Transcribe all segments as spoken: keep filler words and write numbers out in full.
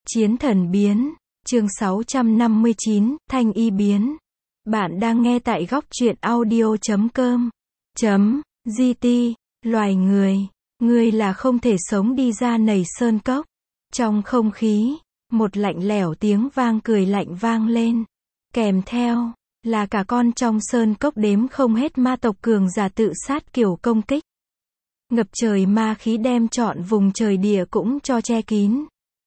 Chiến thần biến, chương sáu trăm năm mươi chín, Thanh y biến. Bạn đang nghe tại góc truyện audio chấm com. Chấm, giê tê, loài người, ngươi là không thể sống đi ra nầy sơn cốc. Trong không khí, một lạnh lẽo tiếng vang cười lạnh vang lên. Kèm theo, là cả con trong sơn cốc đếm không hết ma tộc cường giả tự sát kiểu công kích. Ngập trời ma khí đem trọn vùng trời địa cũng cho che kín.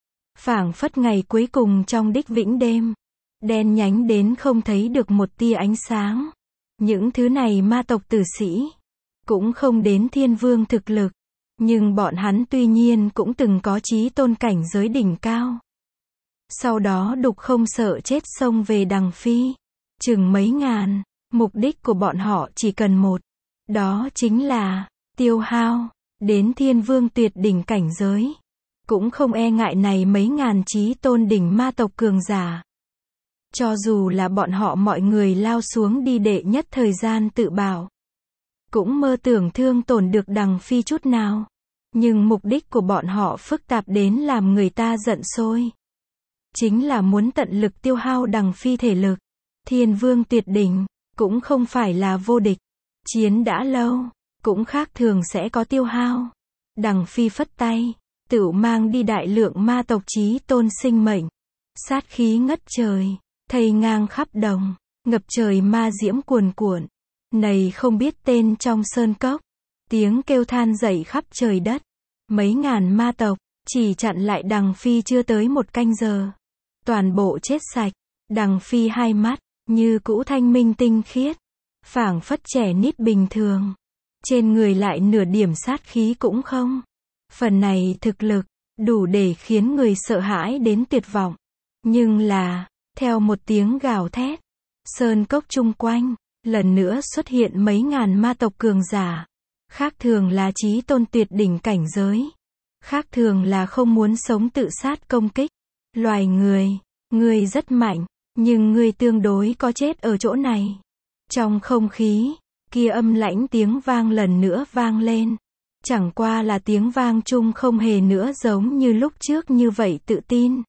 Phảng phất ngày cuối cùng trong đích vĩnh đêm. Đen nhánh đến không thấy được một tia ánh sáng. Những thứ này ma tộc tử sĩ. Cũng không đến thiên vương thực lực. Nhưng bọn hắn tuy nhiên cũng từng có chí tôn cảnh giới đỉnh cao. Sau đó đục không sợ chết xông về đằng phi. Chừng mấy ngàn. Mục đích của bọn họ chỉ cần một. Đó chính là tiêu hao. Đến thiên vương tuyệt đỉnh cảnh giới. Cũng không e ngại này mấy ngàn chí tôn đỉnh ma tộc cường giả. Cho dù là bọn họ mọi người lao xuống đi đệ nhất thời gian tự bảo. Cũng mơ tưởng thương tổn được đằng phi chút nào. Nhưng mục đích của bọn họ phức tạp đến làm người ta giận sôi. Chính là muốn tận lực tiêu hao đằng phi thể lực. Thiên vương tuyệt đỉnh, cũng không phải là vô địch. Chiến đã lâu, cũng khác thường sẽ có tiêu hao. Đằng phi phất tay. Tửu mang đi đại lượng ma tộc chí tôn sinh mệnh. Sát khí ngất trời, thây ngang khắp đồng, ngập trời ma diễm cuồn cuộn. Này không biết tên trong sơn cốc, tiếng kêu than dậy khắp trời đất. Mấy ngàn ma tộc, chỉ chặn lại đằng phi chưa tới một canh giờ. Toàn bộ chết sạch, đằng phi hai mắt, như cũ thanh minh tinh khiết. Phảng phất trẻ nít bình thường. Trên người lại nửa điểm sát khí cũng không. Phần này thực lực, đủ để khiến người sợ hãi đến tuyệt vọng. Nhưng là, theo một tiếng gào thét, sơn cốc chung quanh, lần nữa xuất hiện mấy ngàn ma tộc cường giả. Khác thường là chí tôn tuyệt đỉnh cảnh giới. Khác thường là không muốn sống tự sát công kích. Loài người, ngươi rất mạnh, nhưng ngươi tương đối có chết ở chỗ này. Trong không khí, kia âm lãnh tiếng vang lần nữa vang lên. Chẳng qua là tiếng vang chung không hề nữa giống như lúc trước như vậy tự tin.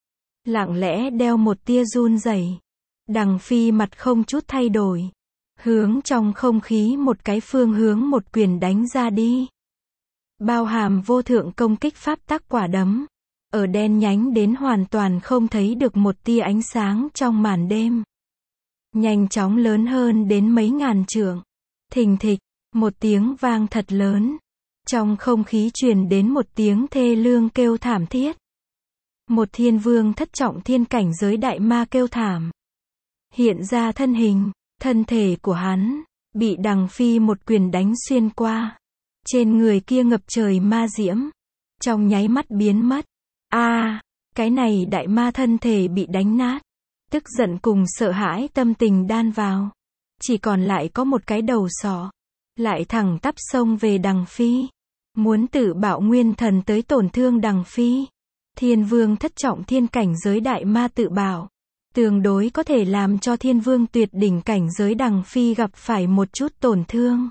Lặng lẽ đeo một tia run rẩy. Đằng phi mặt không chút thay đổi. Hướng trong không khí một cái phương hướng một quyền đánh ra đi. Bao hàm vô thượng công kích pháp tắc quả đấm. Ở đen nhánh đến hoàn toàn không thấy được một tia ánh sáng trong màn đêm. Nhanh chóng lớn hơn đến mấy ngàn trượng. Thình thịch, một tiếng vang thật lớn. Trong không khí truyền đến một tiếng thê lương kêu thảm thiết. Một thiên vương thất trọng thiên cảnh giới đại ma kêu thảm. Hiện ra thân hình, thân thể của hắn, bị đằng phi một quyền đánh xuyên qua. Trên người kia ngập trời ma diễm. Trong nháy mắt biến mất. A, à, cái này đại ma thân thể bị đánh nát. Tức giận cùng sợ hãi tâm tình đan vào. Chỉ còn lại có một cái đầu sọ. Lại thẳng tắp xông về đằng phi. Muốn tự bạo nguyên thần tới tổn thương đằng phi. Thiên vương thất trọng thiên cảnh giới đại ma tự bạo. Tương đối có thể làm cho thiên vương tuyệt đỉnh cảnh giới đằng phi gặp phải một chút tổn thương.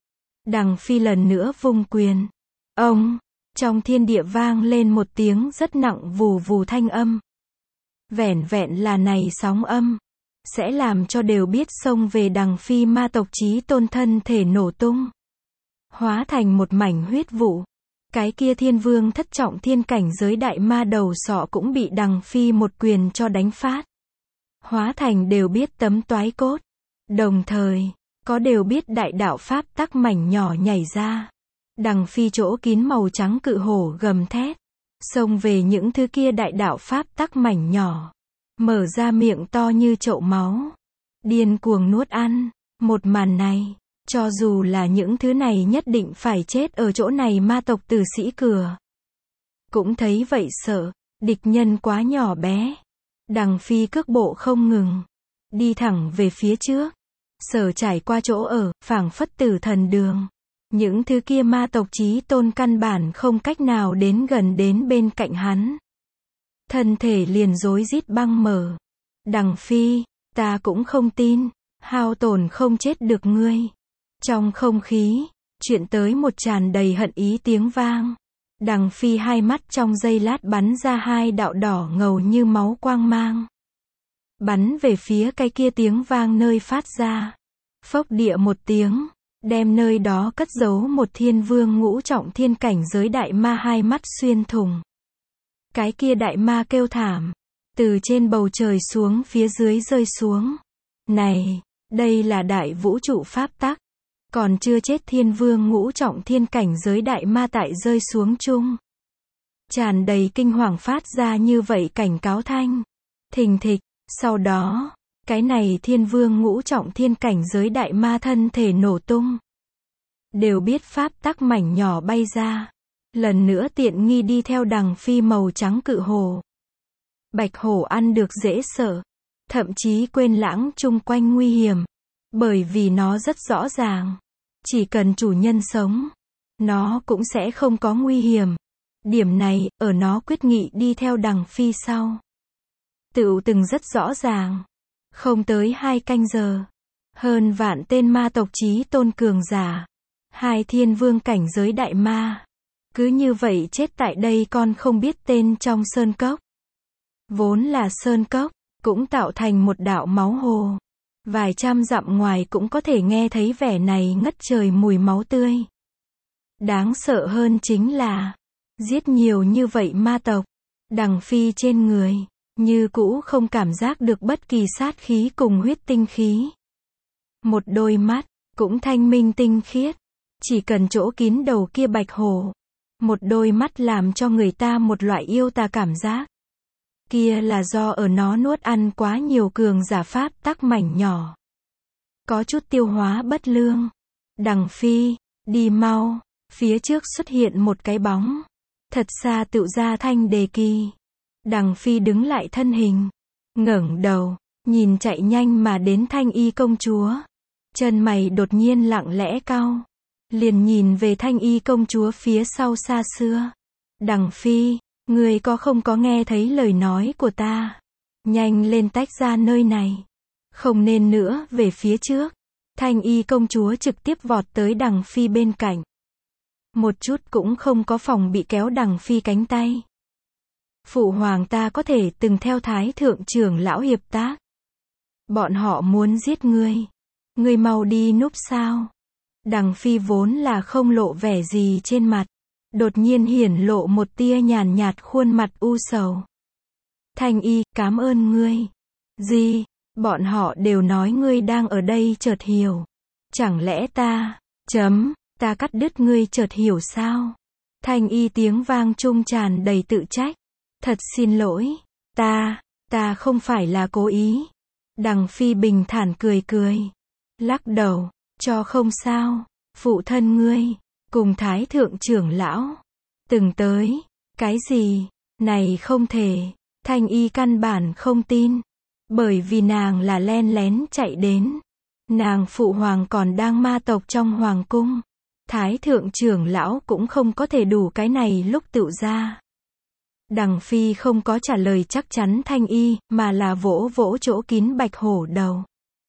Đằng phi lần nữa vung quyền. Ông, trong thiên địa vang lên một tiếng rất nặng vù vù thanh âm. Vẻn vẹn là này sóng âm. Sẽ làm cho đều biết xông về đằng phi ma tộc chí tôn thân thể nổ tung. Hóa thành một mảnh huyết vụ. Cái kia thiên vương thất trọng thiên cảnh giới đại ma đầu sọ cũng bị đằng phi một quyền cho đánh phát. Hóa thành đều biết tấm toái cốt. Đồng thời, có đều biết đại đạo pháp tắc mảnh nhỏ nhảy ra. Đằng phi chỗ kín màu trắng cự hổ gầm thét. Xông về những thứ kia đại đạo pháp tắc mảnh nhỏ. Mở ra miệng to như chậu máu. Điên cuồng nuốt ăn. Một màn này. Cho dù là những thứ này nhất định phải chết ở chỗ này ma tộc tử sĩ cửa. Cũng thấy vậy sợ, địch nhân quá nhỏ bé. Đằng phi cước bộ không ngừng. Đi thẳng về phía trước. Sở trải qua chỗ ở, phảng phất tử thần đường. Những thứ kia ma tộc chí tôn căn bản không cách nào đến gần đến bên cạnh hắn. Thân thể liền rối rít băng mở. Đằng phi, ta cũng không tin, hao tổn không chết được ngươi. Trong không khí, chuyện tới một tràn đầy hận ý tiếng vang. Đằng Phi hai mắt trong giây lát bắn ra hai đạo đỏ ngầu như máu quang mang. Bắn về phía cái kia tiếng vang nơi phát ra. Phốc địa một tiếng, đem nơi đó cất giấu một thiên vương ngũ trọng thiên cảnh giới đại ma hai mắt xuyên thủng. Cái kia đại ma kêu thảm, từ trên bầu trời xuống phía dưới rơi xuống. Này, đây là đại vũ trụ pháp tắc. Còn chưa chết thiên vương ngũ trọng thiên cảnh giới đại ma tại rơi xuống chung. Tràn đầy kinh hoàng phát ra như vậy cảnh cáo thanh. Thình thịch, sau đó, cái này thiên vương ngũ trọng thiên cảnh giới đại ma thân thể nổ tung. Đều biết pháp tắc mảnh nhỏ bay ra. Lần nữa tiện nghi đi theo đằng Phi màu trắng cự hổ. Bạch hổ ăn được dễ sợ. Thậm chí quên lãng chung quanh nguy hiểm. Bởi vì nó rất rõ ràng. Chỉ cần chủ nhân sống, nó cũng sẽ không có nguy hiểm. Điểm này, ở nó quyết nghị đi theo đằng Phi sau. Tựu từng rất rõ ràng. Không tới hai canh giờ. Hơn vạn tên ma tộc chí tôn cường giả. Hai thiên vương cảnh giới đại ma. Cứ như vậy chết tại đây con không biết tên trong sơn cốc. Vốn là sơn cốc, cũng tạo thành một đạo máu hồ. Vài trăm dặm ngoài cũng có thể nghe thấy vẻ này ngất trời mùi máu tươi. Đáng sợ hơn chính là, giết nhiều như vậy ma tộc, đằng Phi trên người, như cũ không cảm giác được bất kỳ sát khí cùng huyết tinh khí. Một đôi mắt, cũng thanh minh tinh khiết, chỉ cần chỗ kín đầu kia bạch hổ. Một đôi mắt làm cho người ta một loại yêu tà cảm giác. Kia là do ở nó nuốt ăn quá nhiều cường giả pháp tắc mảnh nhỏ. Có chút tiêu hóa bất lương. Đằng Phi, đi mau, phía trước xuất hiện một cái bóng. Thật xa tựu ra thanh đề kỳ. Đằng Phi đứng lại thân hình. Ngẩng đầu, nhìn chạy nhanh mà đến thanh y công chúa. Chân mày đột nhiên lặng lẽ cau. Liền nhìn về thanh y công chúa phía sau xa xưa. Đằng Phi, người có không có nghe thấy lời nói của ta? Nhanh lên tách ra nơi này. Không nên nữa về phía trước. Thanh y công chúa trực tiếp vọt tới đằng Phi bên cạnh. Một chút cũng không có phòng bị kéo đằng Phi cánh tay. Phụ hoàng ta có thể từng theo thái thượng trưởng lão hiệp tác. Bọn họ muốn giết ngươi. Ngươi mau đi núp sao? Đằng Phi vốn là không lộ vẻ gì trên mặt. Đột nhiên hiển lộ một tia nhàn nhạt khuôn mặt u sầu. Thanh y, cảm ơn ngươi. Gì? Bọn họ đều nói ngươi đang ở đây chợt hiểu. Chẳng lẽ ta, chấm, ta cắt đứt ngươi chợt hiểu sao? Thanh y tiếng vang trung tràn đầy tự trách. Thật xin lỗi. Ta, ta không phải là cố ý. Đằng Phi bình thản cười cười. Lắc đầu, cho không sao. Phụ thân ngươi, cùng thái thượng trưởng lão. Từng tới. Cái gì? Này không thể. Thanh y căn bản không tin. Bởi vì nàng là len lén chạy đến. Nàng phụ hoàng còn đang ma tộc trong hoàng cung. Thái thượng trưởng lão cũng không có thể đủ cái này lúc tự ra. Đằng Phi không có trả lời chắc chắn thanh y, mà là vỗ vỗ chỗ kín bạch hổ đầu.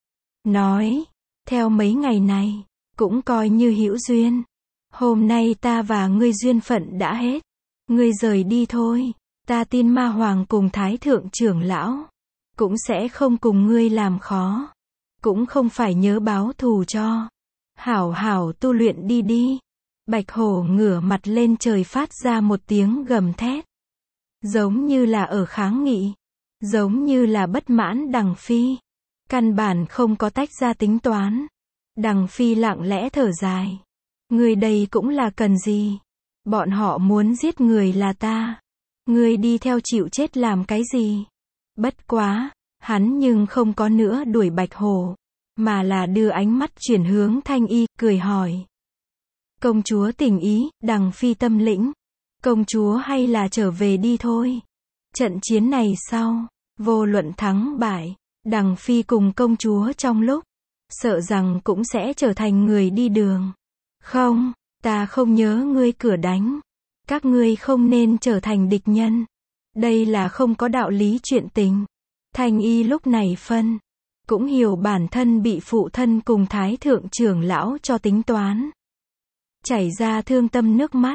Nói, theo mấy ngày này, cũng coi như hữu duyên. Hôm nay ta và ngươi duyên phận đã hết. Ngươi rời đi thôi. Ta tin ma hoàng cùng thái thượng trưởng lão. Cũng sẽ không cùng ngươi làm khó. Cũng không phải nhớ báo thù cho. Hảo hảo tu luyện đi đi. Bạch hổ ngửa mặt lên trời phát ra một tiếng gầm thét. Giống như là ở kháng nghị. Giống như là bất mãn đằng Phi. Căn bản không có tách ra tính toán. Đằng Phi lặng lẽ thở dài. Người đây cũng là cần gì? Bọn họ muốn giết người là ta. Người đi theo chịu chết làm cái gì? Bất quá, hắn nhưng không có nữa đuổi bạch hổ. Mà là đưa ánh mắt chuyển hướng thanh y, cười hỏi. Công chúa tình ý, đằng Phi tâm lĩnh. Công chúa hay là trở về đi thôi. Trận chiến này sau, vô luận thắng bại, đằng Phi cùng công chúa trong lúc, sợ rằng cũng sẽ trở thành người đi đường. Không, ta không nhớ ngươi cửa đánh. Các ngươi không nên trở thành địch nhân. Đây là không có đạo lý chuyện tình. Thanh y lúc này phân, cũng hiểu bản thân bị phụ thân cùng thái thượng trưởng lão cho tính toán. Chảy ra thương tâm nước mắt.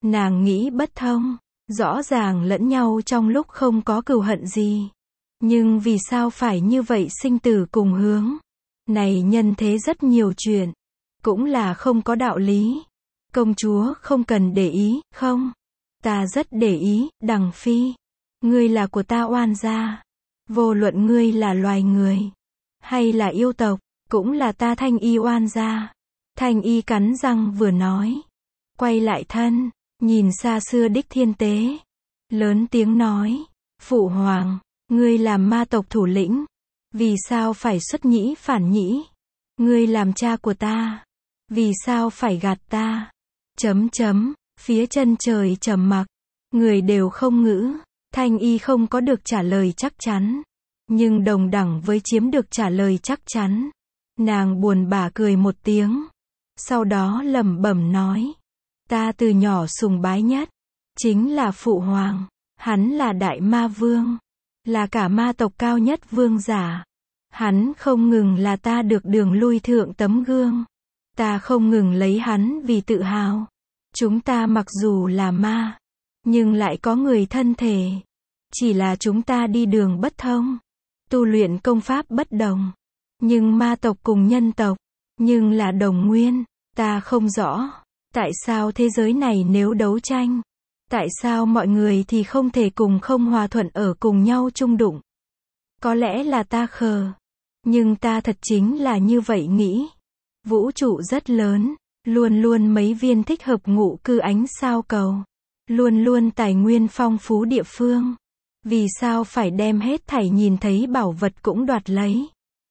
Nàng nghĩ bất thông, rõ ràng lẫn nhau trong lúc không có cừu hận gì. Nhưng vì sao phải như vậy sinh tử cùng hướng? Này nhân thế rất nhiều chuyện, cũng là không có đạo lý. Công chúa không cần để ý, không? Ta rất để ý, Đằng Phi. Ngươi là của ta oan gia. Vô luận ngươi là loài người, hay là yêu tộc, cũng là ta Thanh Y oan gia. Thanh Y cắn răng vừa nói. Quay lại thân, nhìn xa xưa Đích Thiên Tế. Lớn tiếng nói. Phụ hoàng, ngươi làm ma tộc thủ lĩnh. Vì sao phải xuất nhĩ phản nhĩ? Ngươi làm cha của ta. Vì sao phải gạt ta? Chấm chấm, phía chân trời trầm mặc. Người đều không ngữ. Thanh Y không có được trả lời chắc chắn. Nhưng đồng đẳng với chiếm được trả lời chắc chắn. Nàng buồn bã cười một tiếng. Sau đó lẩm bẩm nói. Ta từ nhỏ sùng bái nhất. Chính là Phụ Hoàng. Hắn là Đại Ma Vương. Là cả ma tộc cao nhất vương giả. Hắn không ngừng là ta được đường lui thượng tấm gương. Ta không ngừng lấy hắn vì tự hào. Chúng ta mặc dù là ma, nhưng lại có người thân thể. Chỉ là chúng ta đi đường bất thông. Tu luyện công pháp bất đồng. Nhưng ma tộc cùng nhân tộc, nhưng là đồng nguyên. Ta không rõ, tại sao thế giới này nếu đấu tranh, tại sao mọi người thì không thể cùng không hòa thuận ở cùng nhau chung đụng. Có lẽ là ta khờ, nhưng ta thật chính là như vậy nghĩ. Vũ trụ rất lớn, luôn luôn mấy viên thích hợp ngụ cư ánh sao cầu. Luôn luôn tài nguyên phong phú địa phương. Vì sao phải đem hết thảy nhìn thấy bảo vật cũng đoạt lấy?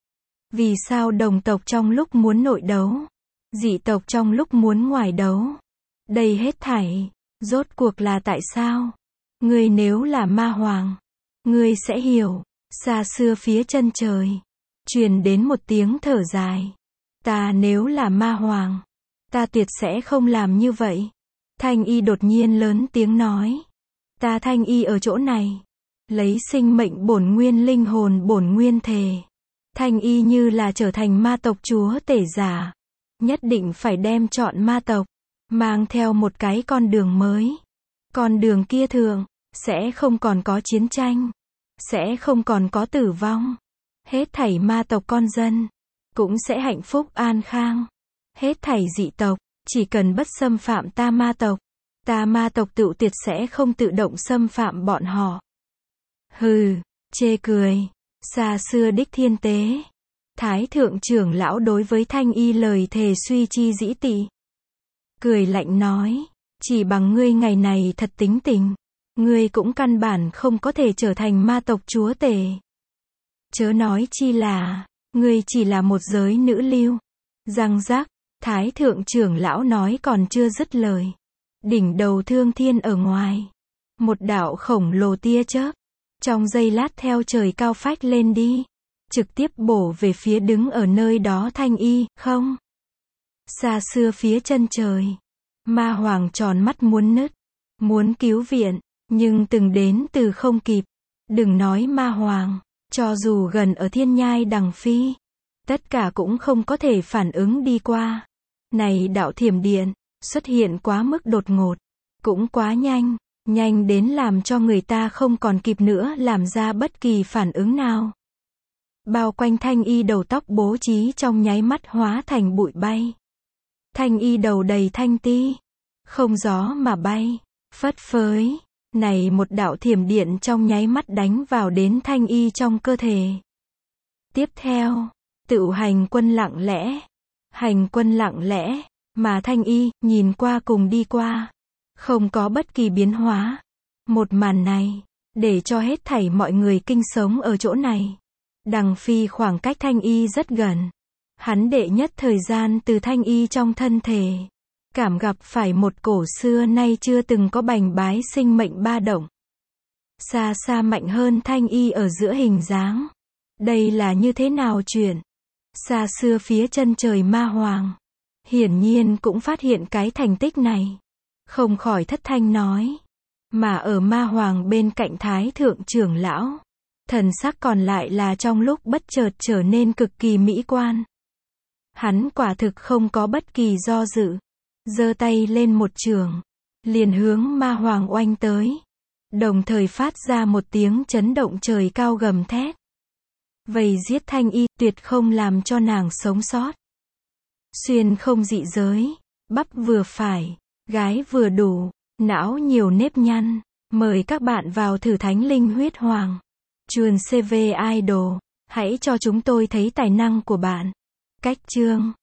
Vì sao đồng tộc trong lúc muốn nội đấu, dị tộc trong lúc muốn ngoài đấu? Đây hết thảy, rốt cuộc là tại sao? Ngươi nếu là ma hoàng, ngươi sẽ hiểu. Xa xưa phía chân trời, truyền đến một tiếng thở dài. Ta nếu là ma hoàng, ta tuyệt sẽ không làm như vậy. Thanh Y đột nhiên lớn tiếng nói. Ta Thanh Y ở chỗ này, lấy sinh mệnh bổn nguyên linh hồn bổn nguyên thề. Thanh Y như là trở thành ma tộc chúa tể giả. Nhất định phải đem chọn ma tộc, mang theo một cái con đường mới. Con đường kia thượng, sẽ không còn có chiến tranh. Sẽ không còn có tử vong. Hết thảy ma tộc con dân, cũng sẽ hạnh phúc an khang. Hết thảy dị tộc, chỉ cần bất xâm phạm ta ma tộc, ta ma tộc tự tiệt sẽ không tự động xâm phạm bọn họ. Hừ, chê cười. Xa xưa Đích Thiên Tế. Thái thượng trưởng lão đối với Thanh Y lời thề suy chi dĩ tị. Cười lạnh nói, chỉ bằng ngươi ngày này thật tính tình, ngươi cũng căn bản không có thể trở thành ma tộc chúa tể. Chớ nói chi là, ngươi chỉ là một giới nữ lưu. Răng rắc, Thái thượng trưởng lão nói còn chưa dứt lời. Đỉnh đầu Thương Thiên ở ngoài, một đạo khổng lồ tia chớp, trong giây lát theo trời cao phách lên đi, trực tiếp bổ về phía đứng ở nơi đó Thanh Y, không. Xa xưa phía chân trời, ma hoàng tròn mắt muốn nứt, muốn cứu viện, nhưng từng đến từ không kịp. Đừng nói ma hoàng, cho dù gần ở thiên nhai Đằng Phi, tất cả cũng không có thể phản ứng đi qua. Này đạo thiểm điện, xuất hiện quá mức đột ngột, cũng quá nhanh, nhanh đến làm cho người ta không còn kịp nữa làm ra bất kỳ phản ứng nào. Bao quanh Thanh Y đầu tóc bố trí trong nháy mắt hóa thành bụi bay. Thanh Y đầu đầy thanh ti, không gió mà bay, phất phới. Này một đạo thiểm điện trong nháy mắt đánh vào đến Thanh Y trong cơ thể. Tiếp theo, Tựu hành quân lặng lẽ. Hành quân lặng lẽ, mà Thanh Y, nhìn qua cùng đi qua. Không có bất kỳ biến hóa. Một màn này, để cho hết thảy mọi người kinh sống ở chỗ này. Đằng Phi khoảng cách Thanh Y rất gần. Hắn đệ nhất thời gian từ Thanh Y trong thân thể. Cảm gặp phải một cổ xưa nay chưa từng có bành bái sinh mệnh ba động. Xa xa mạnh hơn Thanh Y ở giữa hình dáng. Đây là như thế nào chuyện? Xa xưa phía chân trời ma hoàng. Hiển nhiên cũng phát hiện cái thành tích này. Không khỏi thất thanh nói. Mà ở ma hoàng bên cạnh Thái thượng trưởng lão. Thần sắc còn lại là trong lúc bất chợt trở nên cực kỳ mỹ quan. Hắn quả thực không có bất kỳ do dự. Giơ tay lên một trường. liền hướng ma hoàng oanh tới. Đồng thời phát ra một tiếng chấn động trời cao gầm thét. Vây giết Thanh Y, tuyệt không làm cho nàng sống sót. Xuyên không dị giới, bắp vừa phải, gái vừa đủ, não nhiều nếp nhăn. Mời các bạn vào thử Thánh Linh Huyết Hoàng. Chuồn xê vê Idol, hãy cho chúng tôi thấy tài năng của bạn. Cách chương